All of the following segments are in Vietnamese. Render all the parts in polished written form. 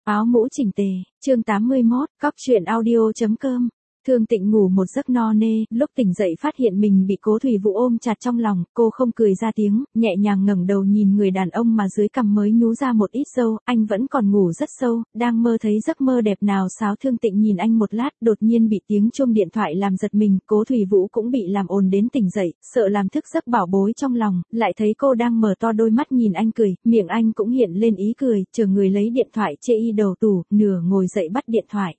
Áo mũ chỉnh tề, chương 81, cóc truyện audio.com. Thương Tịnh ngủ một giấc no nê, lúc tỉnh dậy phát hiện mình bị Cố Thủy Vũ ôm chặt trong lòng, cô không cười ra tiếng, nhẹ nhàng ngẩng đầu nhìn người đàn ông mà dưới cằm mới nhú ra một ít râu, anh vẫn còn ngủ rất sâu, đang mơ thấy giấc mơ đẹp nào sáo. Thương Tịnh nhìn anh một lát, đột nhiên bị tiếng chuông điện thoại làm giật mình, Cố Thủy Vũ cũng bị làm ồn đến tỉnh dậy, sợ làm thức giấc bảo bối trong lòng, lại thấy cô đang mở to đôi mắt nhìn anh cười, miệng anh cũng hiện lên ý cười, chờ người lấy điện thoại chê y đầu tủ, nửa ngồi dậy bắt điện thoại.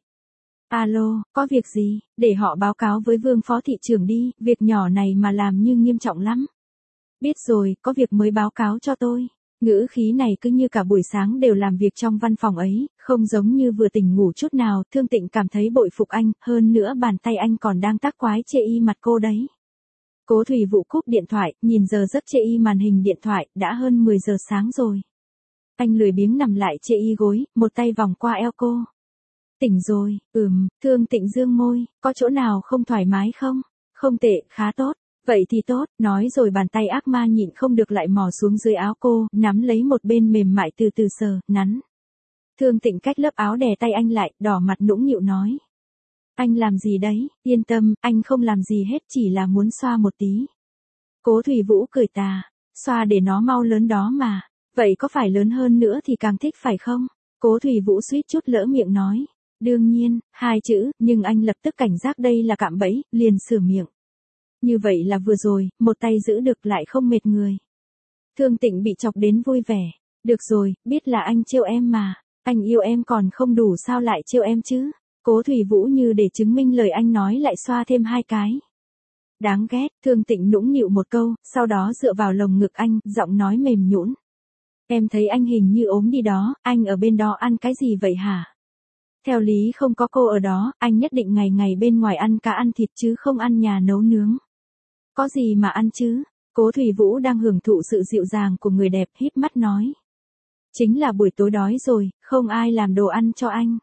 Alo, có việc gì, để họ báo cáo với Vương phó thị trưởng đi, việc nhỏ này mà làm như nghiêm trọng lắm. Biết rồi, có việc mới báo cáo cho tôi. Ngữ khí này cứ như cả buổi sáng đều làm việc trong văn phòng ấy, không giống như vừa tỉnh ngủ chút nào. Thương Tịnh cảm thấy bội phục anh, hơn nữa bàn tay anh còn đang tác quái chê y mặt cô đấy. Cố Thủy Vũ cúp điện thoại, nhìn giờ giấc chê y màn hình điện thoại, đã hơn 10 giờ sáng rồi. Anh lười biếng nằm lại chê y gối, một tay vòng qua eo cô. Tỉnh rồi, Thương Tịnh dương môi, có chỗ nào không thoải mái không? Không tệ, khá tốt. Vậy thì tốt, nói rồi bàn tay ác ma nhịn không được lại mò xuống dưới áo cô, nắm lấy một bên mềm mại từ từ sờ, nắn. Thương Tịnh cách lớp áo đè tay anh lại, đỏ mặt nũng nịu nói. Anh làm gì đấy, yên tâm, anh không làm gì hết, chỉ là muốn xoa một tí. Cố Thủy Vũ cười tà, xoa để nó mau lớn đó mà, vậy có phải lớn hơn nữa thì càng thích phải không? Cố Thủy Vũ suýt chút lỡ miệng nói. Đương nhiên, hai chữ, nhưng anh lập tức cảnh giác đây là cạm bẫy, liền sửa miệng. Như vậy là vừa rồi, một tay giữ được lại không mệt người. Thương Tịnh bị chọc đến vui vẻ. Được rồi, biết là anh trêu em mà, anh yêu em còn không đủ sao lại trêu em chứ. Cố Thủy Vũ như để chứng minh lời anh nói lại xoa thêm hai cái. Đáng ghét, Thương Tịnh nũng nịu một câu, sau đó dựa vào lồng ngực anh, giọng nói mềm nhũn. Em thấy anh hình như ốm đi đó, anh ở bên đó ăn cái gì vậy hả? Theo lý không có cô ở đó, anh nhất định ngày ngày bên ngoài ăn cá ăn thịt chứ không ăn nhà nấu nướng. Có gì mà ăn chứ? Cố Thủy Vũ đang hưởng thụ sự dịu dàng của người đẹp, híp mắt nói. Chính là buổi tối đói rồi, không ai làm đồ ăn cho anh.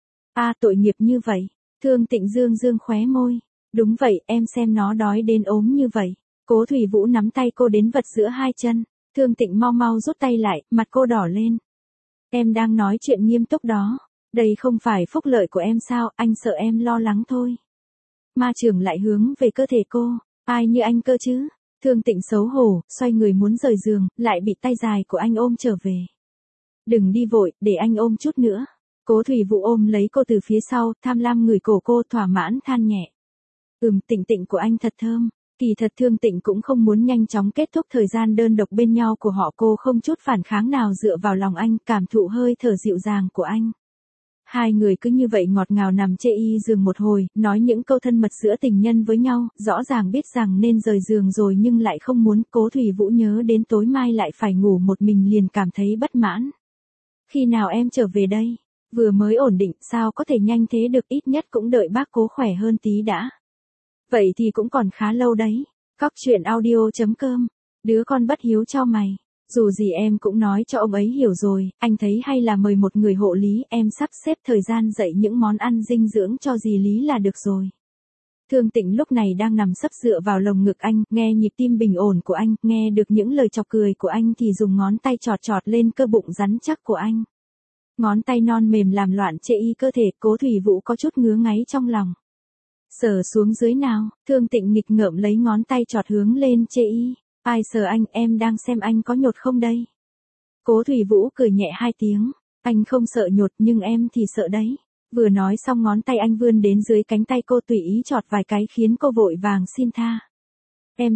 Tội nghiệp như vậy. Thương Tịnh dương dương khóe môi. Đúng vậy, em xem nó đói đến ốm như vậy. Cố Thủy Vũ nắm tay cô đến vật giữa hai chân. Thương Tịnh mau mau rút tay lại, mặt cô đỏ lên. Em đang nói chuyện nghiêm túc đó. Đây không phải phúc lợi của em sao, anh sợ em lo lắng thôi. Ma trưởng lại hướng về cơ thể cô, ai như anh cơ chứ? Thương Tịnh xấu hổ, xoay người muốn rời giường, lại bị tay dài của anh ôm trở về. Đừng đi vội, để anh ôm chút nữa. Cố Thủy Vũ ôm lấy cô từ phía sau, tham lam ngửi cổ cô, thỏa mãn than nhẹ. Tịnh tịnh của anh thật thơm. Kỳ thật Thương Tịnh cũng không muốn nhanh chóng kết thúc thời gian đơn độc bên nhau của họ, cô không chút phản kháng nào dựa vào lòng anh, cảm thụ hơi thở dịu dàng của anh. Hai người cứ như vậy ngọt ngào nằm chê y giường một hồi, nói những câu thân mật giữa tình nhân với nhau, rõ ràng biết rằng nên rời giường rồi nhưng lại không muốn. Cố Thủy Vũ nhớ đến tối mai lại phải ngủ một mình liền cảm thấy bất mãn. Khi nào em trở về đây? Vừa mới ổn định, sao có thể nhanh thế được, ít nhất cũng đợi bác Cố khỏe hơn tí đã. Vậy thì cũng còn khá lâu đấy. Cóc truyện audio.com. Đứa con bất hiếu cho mày. Dù gì em cũng nói cho ông ấy hiểu rồi, anh thấy hay là mời một người hộ lý, em sắp xếp thời gian dạy những món ăn dinh dưỡng cho dì Lý là được rồi. Thương Tịnh lúc này đang nằm sấp dựa vào lồng ngực anh, nghe nhịp tim bình ổn của anh, nghe được những lời chọc cười của anh thì dùng ngón tay chọt chọt lên cơ bụng rắn chắc của anh. Ngón tay non mềm làm loạn chê y cơ thể. Cố Thủy Vũ có chút ngứa ngáy trong lòng. Sờ xuống dưới nào, Thương Tịnh nghịch ngợm lấy ngón tay chọt hướng lên chê y. Ai sờ anh, em đang xem anh có nhột không đây. Cố Thủy Vũ cười nhẹ hai tiếng. Anh không sợ nhột nhưng em thì sợ đấy. Vừa nói xong ngón tay anh vươn đến dưới cánh tay cô tùy ý chọt vài cái khiến cô vội vàng xin tha. Em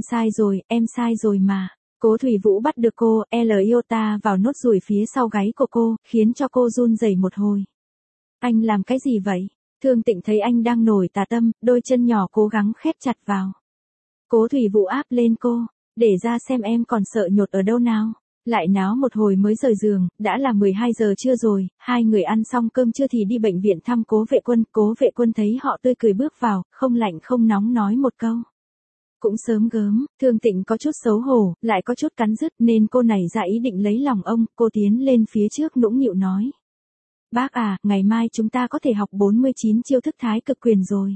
sai rồi mà. Cố Thủy Vũ bắt được cô, iota vào nốt ruồi phía sau gáy của cô, khiến cho cô run rẩy một hồi. Anh làm cái gì vậy? Thương Tịnh thấy anh đang nổi tà tâm, đôi chân nhỏ cố gắng khép chặt vào. Cố Thủy Vũ áp lên cô. Để ra xem em còn sợ nhột ở đâu nào. Lại náo một hồi mới rời giường, đã là 12 giờ trưa rồi, hai người ăn xong cơm trưa thì đi bệnh viện thăm Cố Vệ Quân. Cố Vệ Quân thấy họ tươi cười bước vào, không lạnh không nóng nói một câu. Cũng sớm gớm, Thương Tịnh có chút xấu hổ, lại có chút cắn rứt nên cô nảy ra ý định lấy lòng ông, cô tiến lên phía trước nũng nịu nói. Bác à, ngày mai chúng ta có thể học 49 chiêu thức thái cực quyền rồi.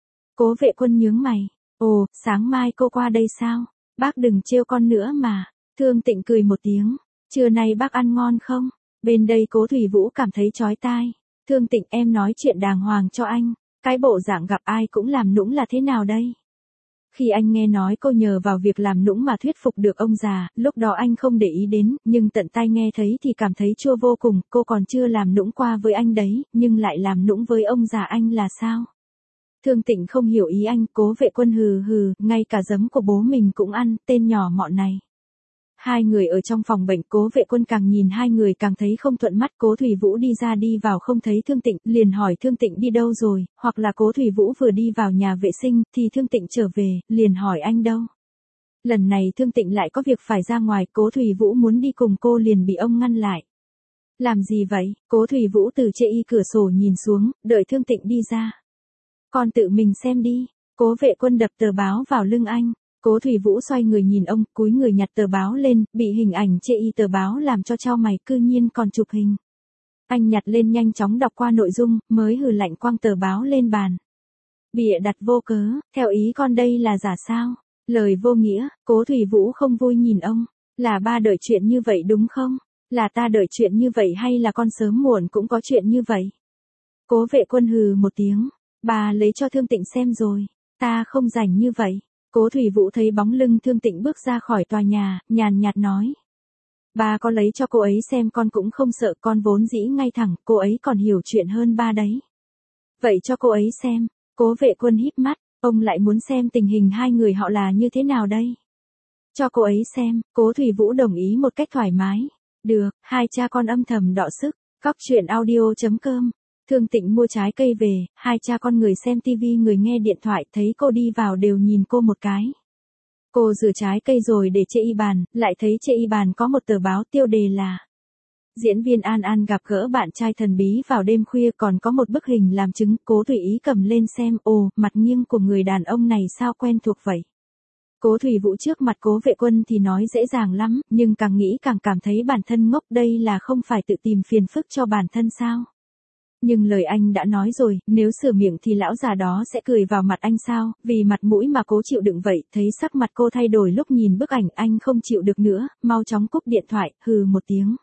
Cố Vệ Quân nhướng mày. Ồ, sáng mai cô qua đây sao? Bác đừng trêu con nữa mà. Thương Tịnh cười một tiếng. Trưa nay bác ăn ngon không? Bên đây Cố Thủy Vũ cảm thấy chói tai. Thương Tịnh, em nói chuyện đàng hoàng cho anh. Cái bộ dạng gặp ai cũng làm nũng là thế nào đây? Khi anh nghe nói cô nhờ vào việc làm nũng mà thuyết phục được ông già, lúc đó anh không để ý đến, nhưng tận tai nghe thấy thì cảm thấy chua vô cùng. Cô còn chưa làm nũng qua với anh đấy, nhưng lại làm nũng với ông già anh là sao? Thương Tịnh không hiểu ý anh. Cố Vệ Quân hừ hừ, ngay cả giấm của bố mình cũng ăn, tên nhỏ mọn này. Hai người ở trong phòng bệnh, Cố Vệ Quân càng nhìn hai người càng thấy không thuận mắt. Cố Thủy Vũ đi ra đi vào không thấy Thương Tịnh, liền hỏi Thương Tịnh đi đâu rồi, hoặc là Cố Thủy Vũ vừa đi vào nhà vệ sinh, thì Thương Tịnh trở về, liền hỏi anh đâu. Lần này Thương Tịnh lại có việc phải ra ngoài, Cố Thủy Vũ muốn đi cùng cô liền bị ông ngăn lại. Làm gì vậy? Cố Thủy Vũ từ chê y cửa sổ nhìn xuống, đợi Thương Tịnh đi ra. Con tự mình xem đi. Cố Vệ Quân đập tờ báo vào lưng anh. Cố Thủy Vũ xoay người nhìn ông, cúi người nhặt tờ báo lên, bị hình ảnh chê y tờ báo làm cho chau mày, cư nhiên còn chụp hình. Anh nhặt lên nhanh chóng đọc qua nội dung, mới hừ lạnh quăng tờ báo lên bàn. Bịa đặt vô cớ, theo ý con đây là giả sao? Lời vô nghĩa. Cố Thủy Vũ không vui nhìn ông. Là ba đợi chuyện như vậy đúng không? Là ta đợi chuyện như vậy hay là con sớm muộn cũng có chuyện như vậy? Cố Vệ Quân hừ một tiếng. Bà lấy cho Thương Tịnh xem rồi. Ta không rảnh như vậy. Cố Thủy Vũ thấy bóng lưng Thương Tịnh bước ra khỏi tòa nhà, nhàn nhạt nói. Ba có lấy cho cô ấy xem con cũng không sợ, con vốn dĩ ngay thẳng, cô ấy còn hiểu chuyện hơn ba đấy. Vậy cho cô ấy xem. Cố Vệ Quân híp mắt, ông lại muốn xem tình hình hai người họ là như thế nào đây? Cho cô ấy xem. Cố Thủy Vũ đồng ý một cách thoải mái. Được, hai cha con âm thầm đọ sức. Cóc truyện audio.com. Thương Tịnh mua trái cây về, hai cha con người xem tivi người nghe điện thoại, thấy cô đi vào đều nhìn cô một cái. Cô rửa trái cây rồi để trên y bàn, lại thấy trên y bàn có một tờ báo tiêu đề là diễn viên An An gặp gỡ bạn trai thần bí vào đêm khuya, còn có một bức hình làm chứng. Cố Thủy Ý cầm lên xem, ồ, mặt nghiêng của người đàn ông này sao quen thuộc vậy. Cố Thủy Vũ trước mặt Cố Vệ Quân thì nói dễ dàng lắm, nhưng càng nghĩ càng cảm thấy bản thân ngốc, đây là không phải tự tìm phiền phức cho bản thân sao. Nhưng lời anh đã nói rồi, nếu sửa miệng thì lão già đó sẽ cười vào mặt anh sao, vì mặt mũi mà cố chịu đựng vậy. Thấy sắc mặt cô thay đổi lúc nhìn bức ảnh, anh không chịu được nữa, mau chóng cúp điện thoại, hừ một tiếng.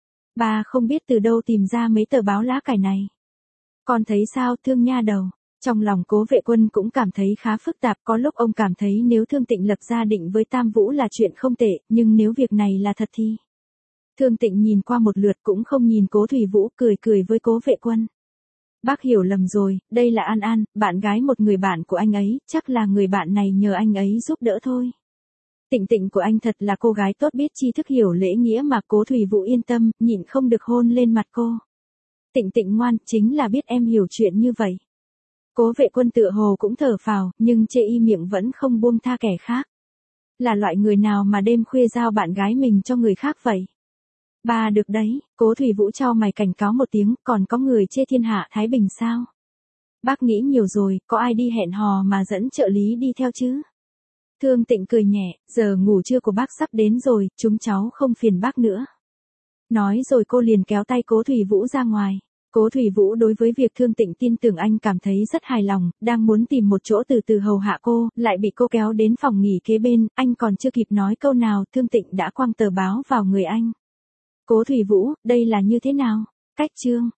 Ba không biết từ đâu tìm ra mấy tờ báo lá cải này. Con thấy sao, Thương nha đầu? Trong lòng Cố Vệ Quân cũng cảm thấy khá phức tạp, có lúc ông cảm thấy nếu Thương Tịnh lập gia định với Tam Vũ là chuyện không tệ, nhưng nếu việc này là thật thì... Thương Tịnh nhìn qua một lượt cũng không nhìn Cố Thủy Vũ, cười cười với Cố Vệ Quân. Bác hiểu lầm rồi, đây là An An, bạn gái một người bạn của anh ấy, chắc là người bạn này nhờ anh ấy giúp đỡ thôi. Tịnh Tịnh của anh thật là cô gái tốt, biết tri thức hiểu lễ nghĩa mà. Cố Thủy Vũ yên tâm, nhịn không được hôn lên mặt cô. Tịnh Tịnh ngoan, chính là biết em hiểu chuyện như vậy. Cố Vệ Quân tựa hồ cũng thở phào, nhưng chê y miệng vẫn không buông tha kẻ khác. Là loại người nào mà đêm khuya giao bạn gái mình cho người khác vậy? Ba được đấy. Cố Thủy Vũ chau mày cảnh cáo một tiếng, còn có người chê thiên hạ Thái Bình sao? Bác nghĩ nhiều rồi, có ai đi hẹn hò mà dẫn trợ lý đi theo chứ? Thương Tịnh cười nhẹ, giờ ngủ trưa của bác sắp đến rồi, chúng cháu không phiền bác nữa. Nói rồi cô liền kéo tay Cố Thủy Vũ ra ngoài. Cố Thủy Vũ đối với việc Thương Tịnh tin tưởng anh cảm thấy rất hài lòng, đang muốn tìm một chỗ từ từ hầu hạ cô, lại bị cô kéo đến phòng nghỉ kế bên, anh còn chưa kịp nói câu nào, Thương Tịnh đã quăng tờ báo vào người anh. Cố Thủy Vũ, đây là như thế nào? Cách chương